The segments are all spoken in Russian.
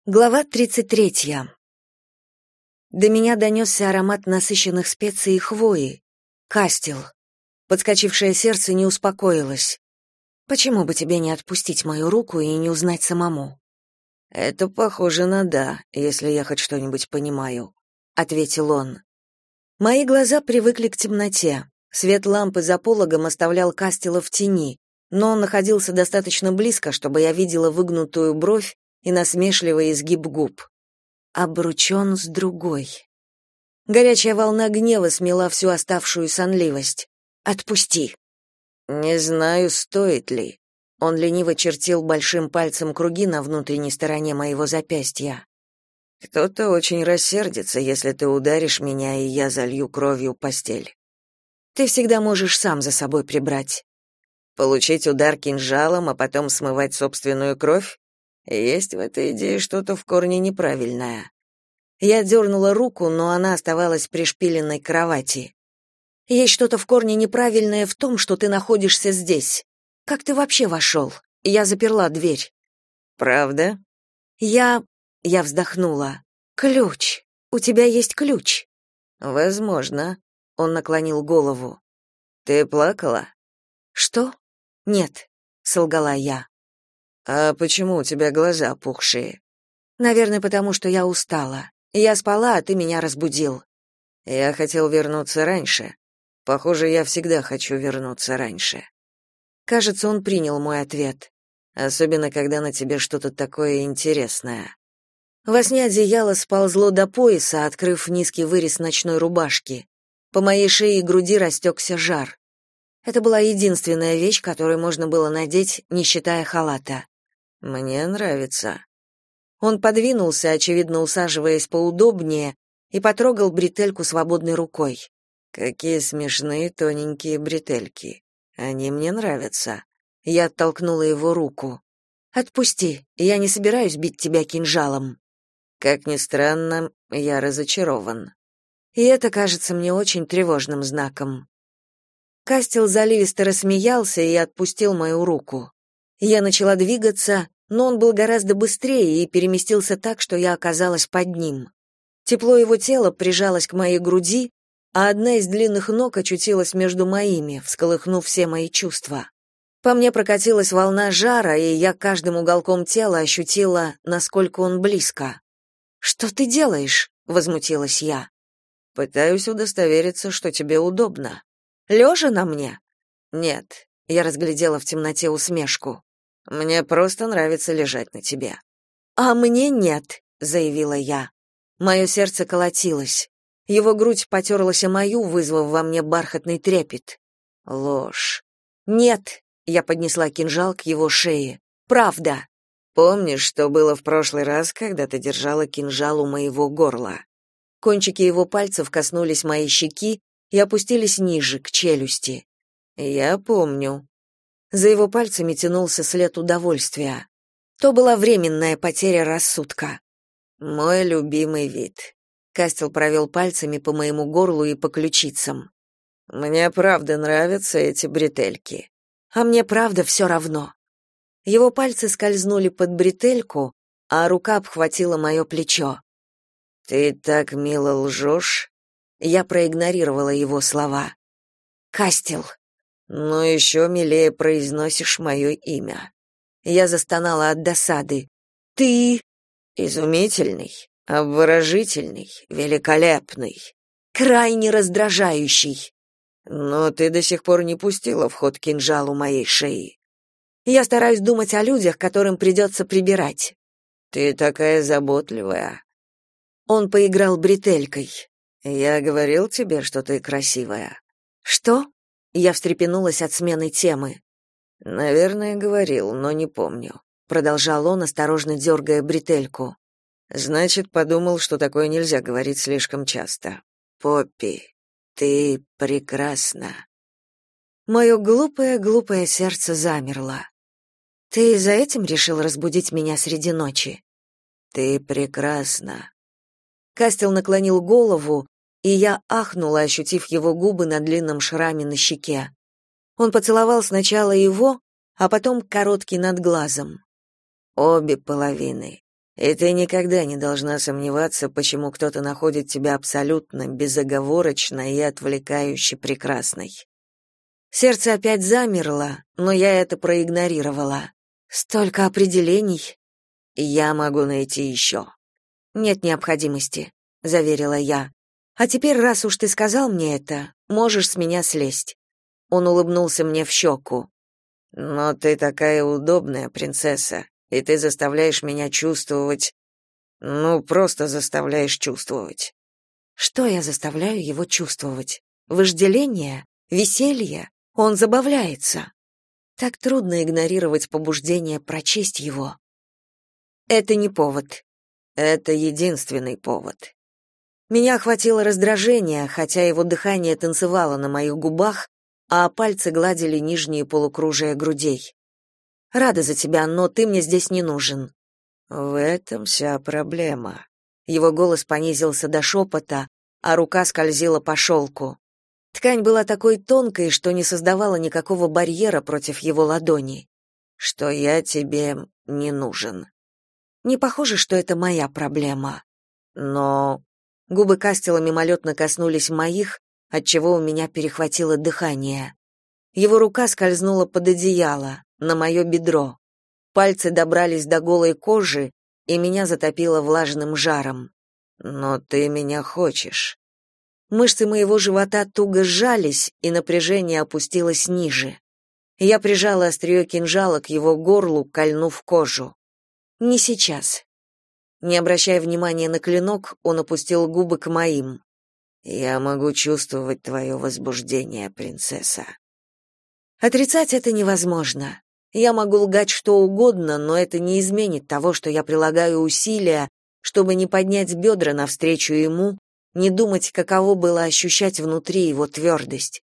Глава 33. До меня донесся аромат насыщенных специй и хвои. Кастел. Подскочившее сердце не успокоилось. Почему бы тебе не отпустить мою руку и не узнать самому? Это похоже на «да», если я хоть что-нибудь понимаю, ответил он. Мои глаза привыкли к темноте. Свет лампы за пологом оставлял Кастела в тени, но он находился достаточно близко, чтобы я видела выгнутую бровь и насмешливый изгиб губ. Обручён с другой. Горячая волна гнева смела всю оставшую сонливость. «Отпусти!» Не знаю, стоит ли. Он лениво чертил большим пальцем круги на внутренней стороне моего запястья. Кто-то очень рассердится, если ты ударишь меня, и я залью кровью постель. Ты всегда можешь сам за собой прибрать. Получить удар кинжалом, а потом смывать собственную кровь? Есть в этой идее что-то в корне неправильное. Я дернула руку, но она оставалась пришпиленной к кровати. Есть что-то в корне неправильное в том, что ты находишься здесь. Как ты вообще вошел? Я заперла дверь. Правда? Я вздохнула. Ключ. У тебя есть ключ? Возможно. Он наклонил голову. Ты плакала? Что? Нет, солгала я. А почему у тебя глаза опухшие? Наверное, потому что я устала. Я спала, а ты меня разбудил. Я хотел вернуться раньше. Похоже, я всегда хочу вернуться раньше. Кажется, он принял мой ответ. Особенно, когда на тебе что-то такое интересное. Во сне одеяло сползло до пояса, открыв низкий вырез ночной рубашки. По моей шее и груди растекся жар. Это была единственная вещь, которую можно было надеть, не считая халата. Мне нравится. Он подвинулся, очевидно, усаживаясь поудобнее, и потрогал бретельку свободной рукой. Какие смешные тоненькие бретельки. Они мне нравятся. Я оттолкнула его руку. Отпусти, я не собираюсь бить тебя кинжалом. Как ни странно, я разочарован. И это кажется мне очень тревожным знаком. Кастел заливисто рассмеялся и отпустил мою руку. Я начала двигаться, но он был гораздо быстрее и переместился так, что я оказалась под ним. Тепло его тела прижалось к моей груди, а одна из длинных ног очутилась между моими, всколыхнув все мои чувства. По мне прокатилась волна жара, и я каждым уголком тела ощутила, насколько он близко. «Что ты делаешь?» — возмутилась я. «Пытаюсь удостовериться, что тебе удобно». «Лежа на мне?» «Нет», — я разглядела в темноте усмешку. «Мне просто нравится лежать на тебе». «А мне нет», — заявила я. Мое сердце колотилось. Его грудь потерлась о мою, вызвав во мне бархатный трепет. Ложь. «Нет», — я поднесла кинжал к его шее. «Правда». «Помнишь, что было в прошлый раз, когда ты держала кинжал у моего горла?» Кончики его пальцев коснулись моей щеки и опустились ниже, к челюсти. «Я помню». За его пальцами тянулся след удовольствия. То была временная потеря рассудка. «Мой любимый вид». Кастел провел пальцами по моему горлу и по ключицам. «Мне правда нравятся эти бретельки». «А мне правда все равно». Его пальцы скользнули под бретельку, а рука обхватила мое плечо. «Ты так мило лжешь?» Я проигнорировала его слова. «Кастел». «Ну еще милее произносишь мое имя». Я застонала от досады. «Ты...» «Изумительный, обворожительный, великолепный». «Крайне раздражающий». «Но ты до сих пор не пустила в ход кинжал у моей шеи». «Я стараюсь думать о людях, которым придется прибирать». «Ты такая заботливая». Он поиграл бретелькой. «Я говорил тебе, что ты красивая». «Что?» Я встрепенулась от смены темы. «Наверное, говорил, но не помню», — продолжал он, осторожно дергая бретельку. «Значит, подумал, что такое нельзя говорить слишком часто. Поппи, ты прекрасна». Мое глупое сердце замерло. «Ты за этим решил разбудить меня среди ночи?» «Ты прекрасна». Кастел наклонил голову, и я ахнула, ощутив его губы на длинном шраме на щеке. Он поцеловал сначала его, а потом короткий над глазом. Обе половины. И ты никогда не должна сомневаться, почему кто-то находит тебя абсолютно безоговорочно и отвлекающе прекрасной. Сердце опять замерло, но я это проигнорировала. Столько определений. Я могу найти еще. Нет необходимости, заверила я. А теперь, раз уж ты сказал мне это, можешь с меня слезть. Он улыбнулся мне в щеку. Но ты такая удобная, принцесса, и ты заставляешь меня чувствовать... просто заставляешь чувствовать. Что я заставляю его чувствовать? Вожделение? Веселье? Он забавляется. Так трудно игнорировать побуждение прочесть его. Это не повод. Это единственный повод. Меня охватило раздражение, хотя его дыхание танцевало на моих губах, а пальцы гладили нижние полукружия грудей. Рада за тебя, но ты мне здесь не нужен. В этом вся проблема. Его голос понизился до шепота, а рука скользила по шелку. Ткань была такой тонкой, что не создавала никакого барьера против его ладони. Что я тебе не нужен. Не похоже, что это моя проблема. Но губы Кастела мимолетно коснулись моих, отчего у меня перехватило дыхание. Его рука скользнула под одеяло, на мое бедро. Пальцы добрались до голой кожи, и меня затопило влажным жаром. Но ты меня хочешь. Мышцы моего живота туго сжались, и напряжение опустилось ниже. Я прижала острие кинжала к его горлу, кольнув кожу. Не сейчас. Не обращая внимания на клинок, он опустил губы к моим. Я могу чувствовать твое возбуждение, принцесса. Отрицать это невозможно. Я могу лгать что угодно, но это не изменит того, что я прилагаю усилия, чтобы не поднять бедра навстречу ему, не думать, каково было ощущать внутри его твердость.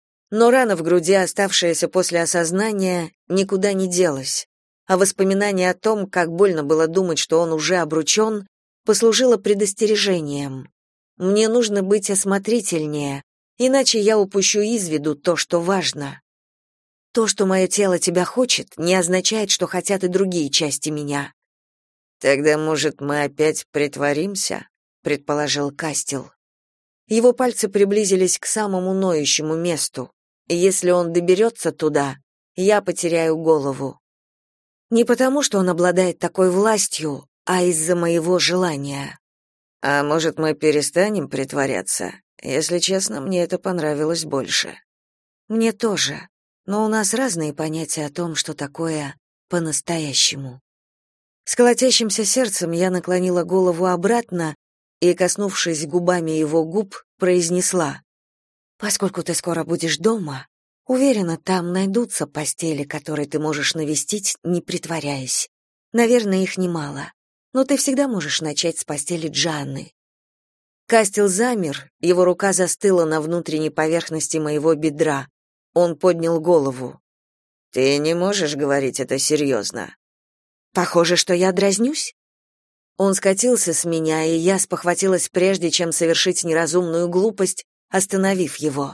Но рана в груди, оставшаяся после осознания, никуда не делась, а воспоминание о том, как больно было думать, что он уже обручен, послужило предостережением. Мне нужно быть осмотрительнее, иначе я упущу из виду то, что важно. То, что мое тело тебя хочет, не означает, что хотят и другие части меня. Тогда, может, мы опять притворимся, предположил Кастел. Его пальцы приблизились к самому ноющему месту, и если он доберется туда, я потеряю голову. Не потому, что он обладает такой властью, а из-за моего желания. А может, мы перестанем притворяться? Если честно, мне это понравилось больше. Мне тоже. Но у нас разные понятия о том, что такое по-настоящему. С колотящимся сердцем я наклонила голову обратно и, коснувшись губами его губ, произнесла: «Поскольку ты скоро будешь дома, уверена, там найдутся постели, которые ты можешь навестить, не притворяясь. Наверное, их немало, но ты всегда можешь начать с постели Джанны». Кастел замер, его рука застыла на внутренней поверхности моего бедра. Он поднял голову. «Ты не можешь говорить это серьезно?» «Похоже, что я дразнюсь?» Он скатился с меня, и я спохватилась прежде, чем совершить неразумную глупость, остановив его.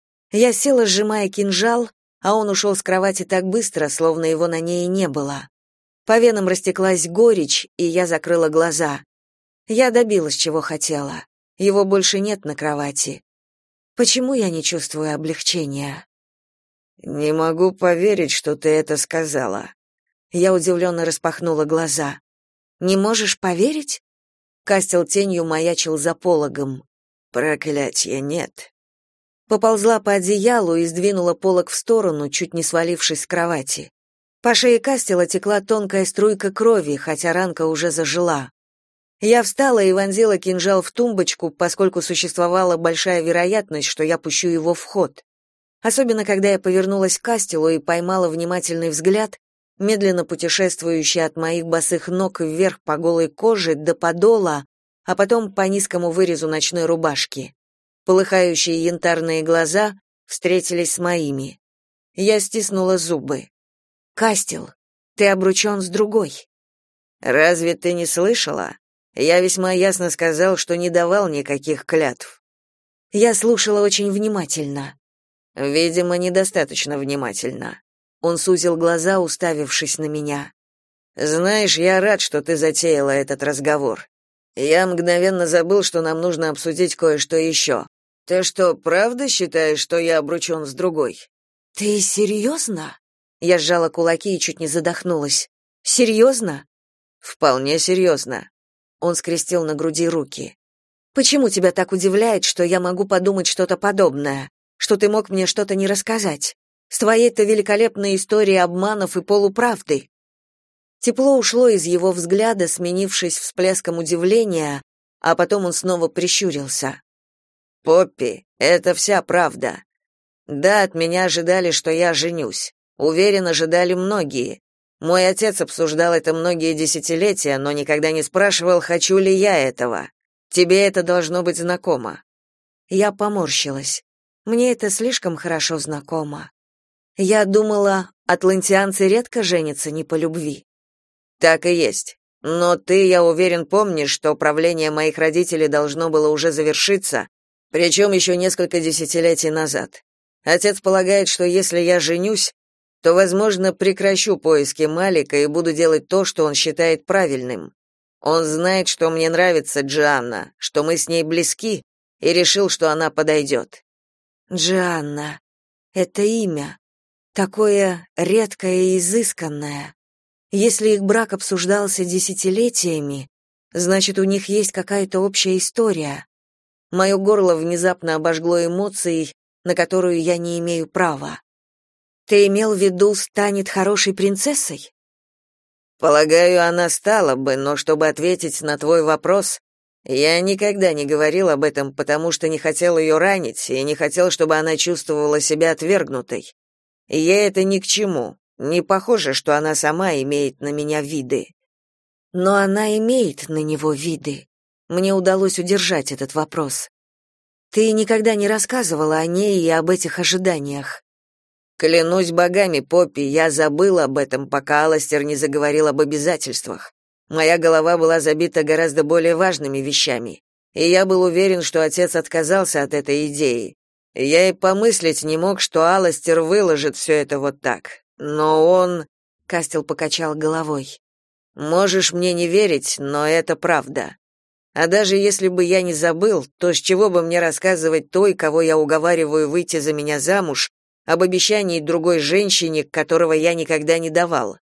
Я села, сжимая кинжал, а он ушел с кровати так быстро, словно его на ней не было. По венам растеклась горечь, и я закрыла глаза. Я добилась, чего хотела. Его больше нет на кровати. Почему я не чувствую облегчения? «Не могу поверить, что ты это сказала». Я удивленно распахнула глаза. «Не можешь поверить?» Кастел тенью маячил за пологом. «Проклятье, нет». Поползла по одеялу и сдвинула полог в сторону, чуть не свалившись с кровати. По шее Кастела текла тонкая струйка крови, хотя ранка уже зажила. Я встала и вонзила кинжал в тумбочку, поскольку существовала большая вероятность, что я пущу его в ход. Особенно, когда я повернулась к Кастелу и поймала внимательный взгляд, медленно путешествующий от моих босых ног вверх по голой коже до подола, а потом по низкому вырезу ночной рубашки. Полыхающие янтарные глаза встретились с моими. Я стиснула зубы. «Кастел, ты обручен с другой». «Разве ты не слышала? Я весьма ясно сказал, что не давал никаких клятв». Я слушала очень внимательно. Видимо, недостаточно внимательно. Он сузил глаза, уставившись на меня. Знаешь, я рад, что ты затеяла этот разговор. Я мгновенно забыл, что нам нужно обсудить кое-что еще. Ты что, правда считаешь, что я обручен с другой? Ты серьезно? Я сжала кулаки и чуть не задохнулась. Серьезно? Вполне серьезно. Он скрестил на груди руки. Почему тебя так удивляет, что я могу подумать что-то подобное? Что ты мог мне что-то не рассказать? С твоей-то великолепной историей обманов и полуправды. Тепло ушло из его взгляда, сменившись всплеском удивления, а потом он снова прищурился. Поппи, это вся правда. Да, от меня ожидали, что я женюсь. Уверен, ожидали многие. Мой отец обсуждал это многие десятилетия, но никогда не спрашивал, хочу ли я этого. Тебе это должно быть знакомо. Я поморщилась. Мне это слишком хорошо знакомо. Я думала, атлантианцы редко женятся не по любви. Так и есть. Но ты, я уверен, помнишь, что правление моих родителей должно было уже завершиться, причем еще несколько десятилетий назад. Отец полагает, что если я женюсь, то, возможно, прекращу поиски Малика и буду делать то, что он считает правильным. Он знает, что мне нравится Джианна, что мы с ней близки, и решил, что она подойдет. Джианна. Это имя. Такое редкое и изысканное. Если их брак обсуждался десятилетиями, значит, у них есть какая-то общая история. Мое горло внезапно обожгло эмоцией, на которую я не имею права. Ты имел в виду, станет хорошей принцессой? Полагаю, она стала бы, но чтобы ответить на твой вопрос, я никогда не говорил об этом, потому что не хотел ее ранить и не хотел, чтобы она чувствовала себя отвергнутой. Ей это ни к чему. Не похоже, что она сама имеет на меня виды. Но она имеет на него виды. Мне удалось удержать этот вопрос. Ты никогда не рассказывала о ней и об этих ожиданиях. Клянусь богами, Поппи, я забыл об этом, пока Аластер не заговорил об обязательствах. Моя голова была забита гораздо более важными вещами, и я был уверен, что отец отказался от этой идеи. Я и помыслить не мог, что Аластер выложит все это вот так. Но он... Кастел покачал головой. Можешь мне не верить, но это правда. А даже если бы я не забыл, то с чего бы мне рассказывать той, кого я уговариваю выйти за меня замуж, об обещании другой женщине, которого я никогда не давал?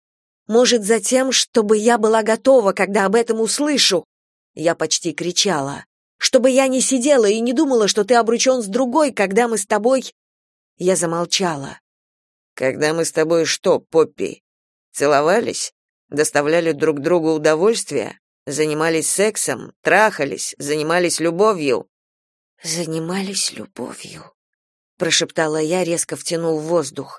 Может, за тем, чтобы я была готова, когда об этом услышу? Я почти кричала. Чтобы я не сидела и не думала, что ты обручен с другой, когда мы с тобой... Я замолчала. Когда мы с тобой что, Поппи? Целовались? Доставляли друг другу удовольствие? Занимались сексом? Трахались? Занимались любовью? Занимались любовью, прошептала я, резко втянув воздух.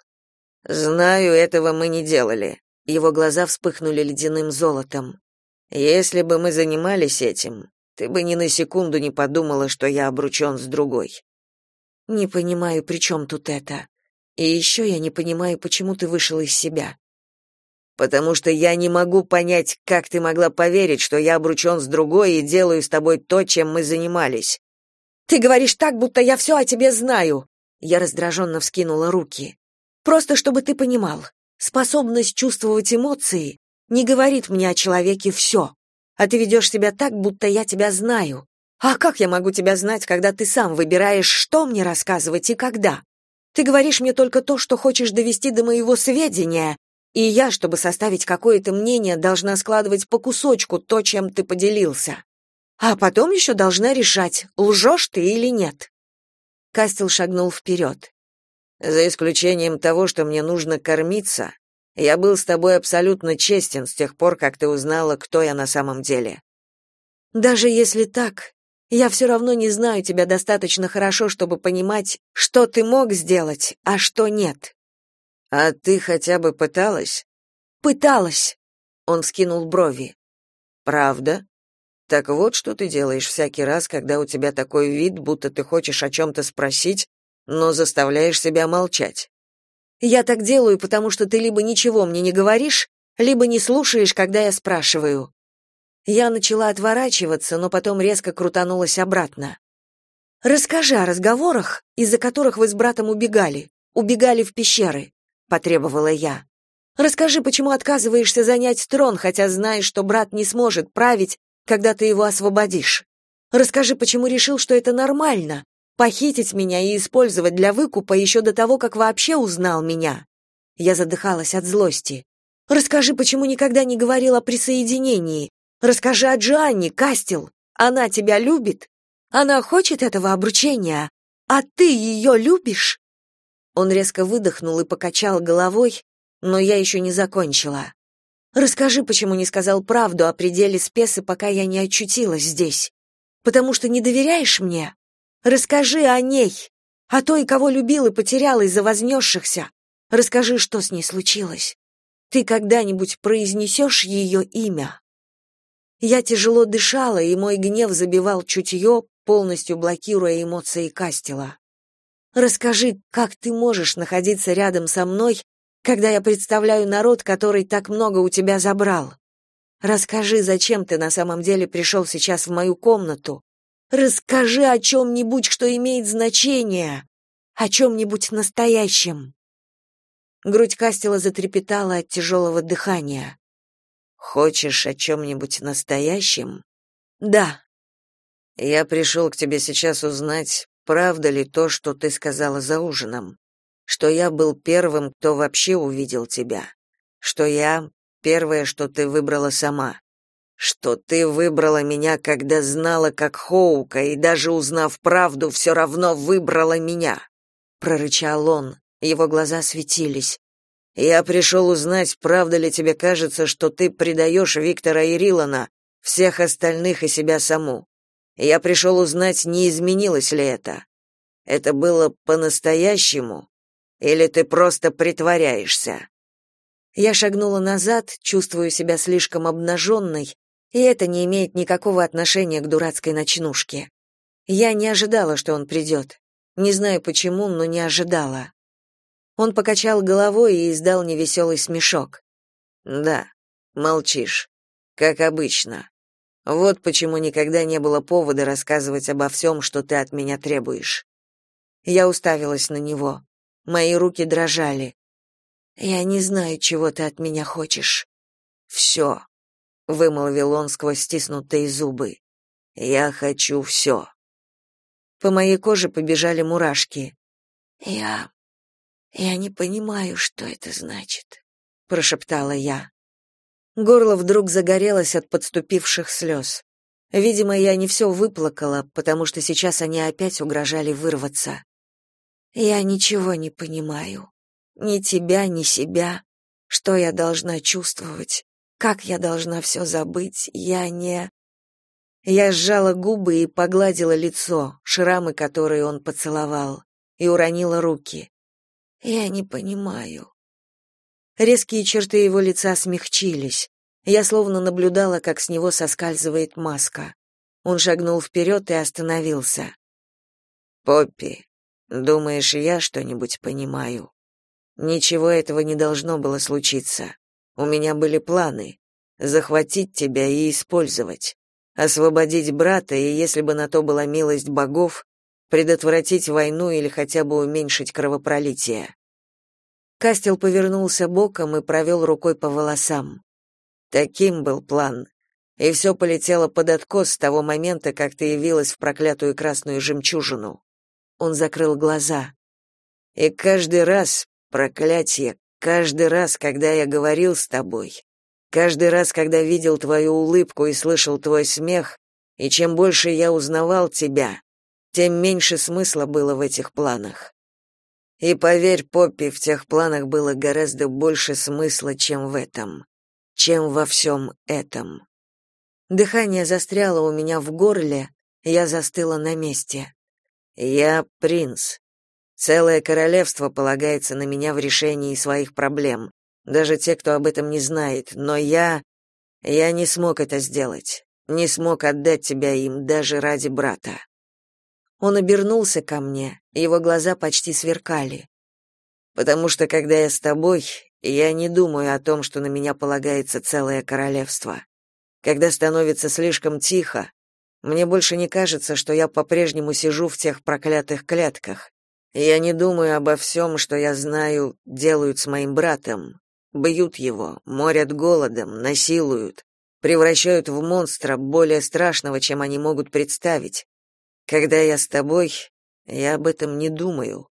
Знаю, этого мы не делали. Его глаза вспыхнули ледяным золотом. Если бы мы занимались этим, ты бы ни на секунду не подумала, что я обручен с другой. Не понимаю, при чем тут это. И еще я не понимаю, почему ты вышел из себя. Потому что я не могу понять, как ты могла поверить, что я обручен с другой и делаю с тобой то, чем мы занимались. Ты говоришь так, будто я все о тебе знаю. Я раздраженно вскинула руки. Просто чтобы ты понимал, способность чувствовать эмоции не говорит мне о человеке все. А ты ведешь себя так, будто я тебя знаю. А как я могу тебя знать, когда ты сам выбираешь, что мне рассказывать и когда? Ты говоришь мне только то, что хочешь довести до моего сведения, и я, чтобы составить какое-то мнение, должна складывать по кусочку то, чем ты поделился. А потом еще должна решать, лжешь ты или нет. Кастел шагнул вперед. За исключением того, что мне нужно кормиться, я был с тобой абсолютно честен с тех пор, как ты узнала, кто я на самом деле. Даже если так, я все равно не знаю тебя достаточно хорошо, чтобы понимать, что ты мог сделать, а что нет. А ты хотя бы пыталась? Пыталась. Он вскинул брови. Правда? Так вот, что ты делаешь всякий раз, когда у тебя такой вид, будто ты хочешь о чем-то спросить, но заставляешь себя молчать. Я так делаю, потому что ты либо ничего мне не говоришь, либо не слушаешь, когда я спрашиваю. Я начала отворачиваться, но потом резко крутанулась обратно. Расскажи о разговорах, из-за которых вы с братом убегали в пещеры, потребовала я. Расскажи, почему отказываешься занять трон, хотя знаешь, что брат не сможет править, когда ты его освободишь. Расскажи, почему решил, что это нормально — похитить меня и использовать для выкупа еще до того, как вообще узнал меня. Я задыхалась от злости. Расскажи, почему никогда не говорил о присоединении. Расскажи о Джоанне, Кастел. Она тебя любит? Она хочет этого обручения? А ты ее любишь?» Он резко выдохнул и покачал головой, но я еще не закончила. «Расскажи, почему не сказал правду о пределе Спесы, пока я не очутилась здесь. Потому что не доверяешь мне? Расскажи о ней, о той, кого любил и потерял из-за вознесшихся. Расскажи, что с ней случилось. Ты когда-нибудь произнесешь ее имя?» Я тяжело дышала, и мой гнев забивал чутье, полностью блокируя эмоции Кастела. «Расскажи, как ты можешь находиться рядом со мной, когда я представляю народ, который так много у тебя забрал? Расскажи, зачем ты на самом деле пришел сейчас в мою комнату. Расскажи о чем-нибудь, что имеет значение, о чем-нибудь настоящем». Грудь Кастела затрепетала от тяжелого дыхания. «Хочешь о чем-нибудь настоящем?» «Да». «Я пришел к тебе сейчас узнать, правда ли то, что ты сказала за ужином, что я был первым, кто вообще увидел тебя, что я первое, что ты выбрала сама, что ты выбрала меня, когда знала, как Хоука, и даже узнав правду, все равно выбрала меня», — прорычал он, его глаза светились. «Я пришел узнать, правда ли тебе кажется, что ты предаешь Виктора и Рилана, всех остальных и себя саму. Я пришел узнать, не изменилось ли это. Это было по-настоящему, или ты просто притворяешься?» Я шагнула назад, чувствую себя слишком обнаженной, и это не имеет никакого отношения к дурацкой ночнушке. Я не ожидала, что он придет. Не знаю почему, но не ожидала. Он покачал головой и издал невеселый смешок. «Да, молчишь, как обычно. Вот почему никогда не было повода рассказывать обо всем, что ты от меня требуешь». Я уставилась на него. Мои руки дрожали. «Я не знаю, чего ты от меня хочешь». «Все», — вымолвил он сквозь стиснутые зубы. «Я хочу все». По моей коже побежали мурашки. «Я не понимаю, что это значит», — прошептала я. Горло вдруг загорелось от подступивших слез. Видимо, я не все выплакала, потому что сейчас они опять угрожали вырваться. «Я ничего не понимаю. Ни тебя, ни себя. Что я должна чувствовать? Как я должна все забыть? Я не...» Я сжала губы и погладила лицо, шрамы, которые он поцеловал, и уронила руки. «Я не понимаю». Резкие черты его лица смягчились. Я словно наблюдала, как с него соскальзывает маска. Он шагнул вперед и остановился. «Поппи, думаешь, я что-нибудь понимаю? Ничего этого не должно было случиться. У меня были планы — захватить тебя и использовать, освободить брата, и, если бы на то была милость богов, предотвратить войну или хотя бы уменьшить кровопролитие». Кастел повернулся боком и провел рукой по волосам. Таким был план. И все полетело под откос с того момента, как ты явилась в проклятую красную жемчужину. Он закрыл глаза. И каждый раз, проклятие, каждый раз, когда я говорил с тобой, каждый раз, когда видел твою улыбку и слышал твой смех, и чем больше я узнавал тебя, тем меньше смысла было в этих планах. И поверь, Поппи, в тех планах было гораздо больше смысла, чем в этом, чем во всем этом. Дыхание застряло у меня в горле, я застыла на месте. Я принц. Целое королевство полагается на меня в решении своих проблем, даже те, кто об этом не знает, но я не смог это сделать, не смог отдать тебя им даже ради брата. Он обернулся ко мне, его глаза почти сверкали. Потому что, когда я с тобой, я не думаю о том, что на меня полагается целое королевство. Когда становится слишком тихо, мне больше не кажется, что я по-прежнему сижу в тех проклятых клетках. Я не думаю обо всем, что я знаю, делают с моим братом. Бьют его, морят голодом, насилуют, превращают в монстра более страшного, чем они могут представить. Когда я с тобой, я об этом не думаю.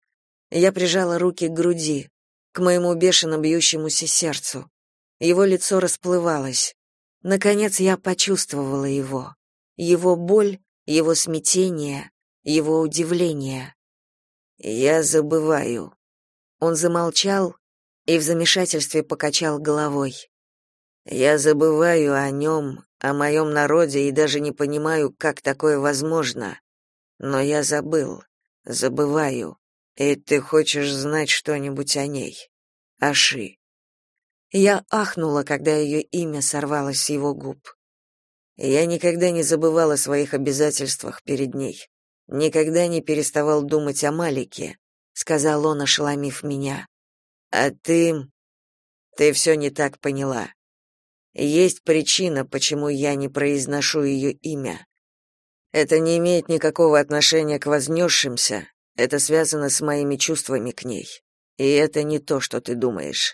Я прижала руки к груди, к моему бешено бьющемуся сердцу. Его лицо расплывалось. Наконец я почувствовала его боль, его смятение, его удивление. Я забываю. Он замолчал и в замешательстве покачал головой. Я забываю о нем, о моем народе и даже не понимаю, как такое возможно. Но я забываю. И ты хочешь знать что-нибудь о ней? О Ши? Я ахнула, когда ее имя сорвалось с его губ. Я никогда не забывал о своих обязательствах перед ней. Никогда не переставал думать о Малике, сказал он, ошеломив меня. А ты все не так поняла. Есть причина, почему я не произношу ее имя. Это не имеет никакого отношения к вознесшимся, это связано с моими чувствами к ней. И это не то, что ты думаешь.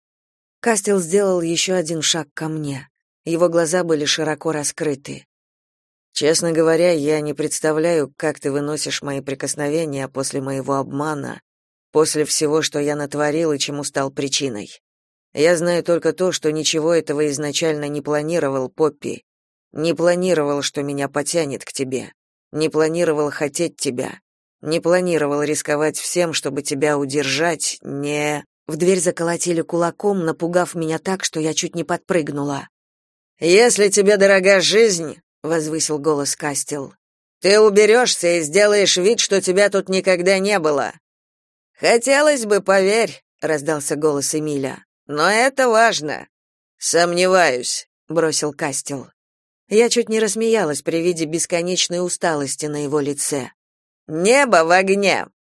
Кастел сделал еще один шаг ко мне. Его глаза были широко раскрыты. Честно говоря, я не представляю, как ты выносишь мои прикосновения после моего обмана, после всего, что я натворил и чему стал причиной. Я знаю только то, что ничего этого изначально не планировал, Поппи. Не планировал, что меня потянет к тебе. Не планировал хотеть тебя. Не планировал рисковать всем, чтобы тебя удержать, не... В дверь заколотили кулаком, напугав меня так, что я чуть не подпрыгнула. «Если тебе дорога жизнь», — возвысил голос Кастел, — «ты уберешься и сделаешь вид, что тебя тут никогда не было». «Хотелось бы, поверь», — раздался голос Эмиля, — «но это важно». «Сомневаюсь», — бросил Кастел. Я чуть не рассмеялась при виде бесконечной усталости на его лице. «Небо в огне»,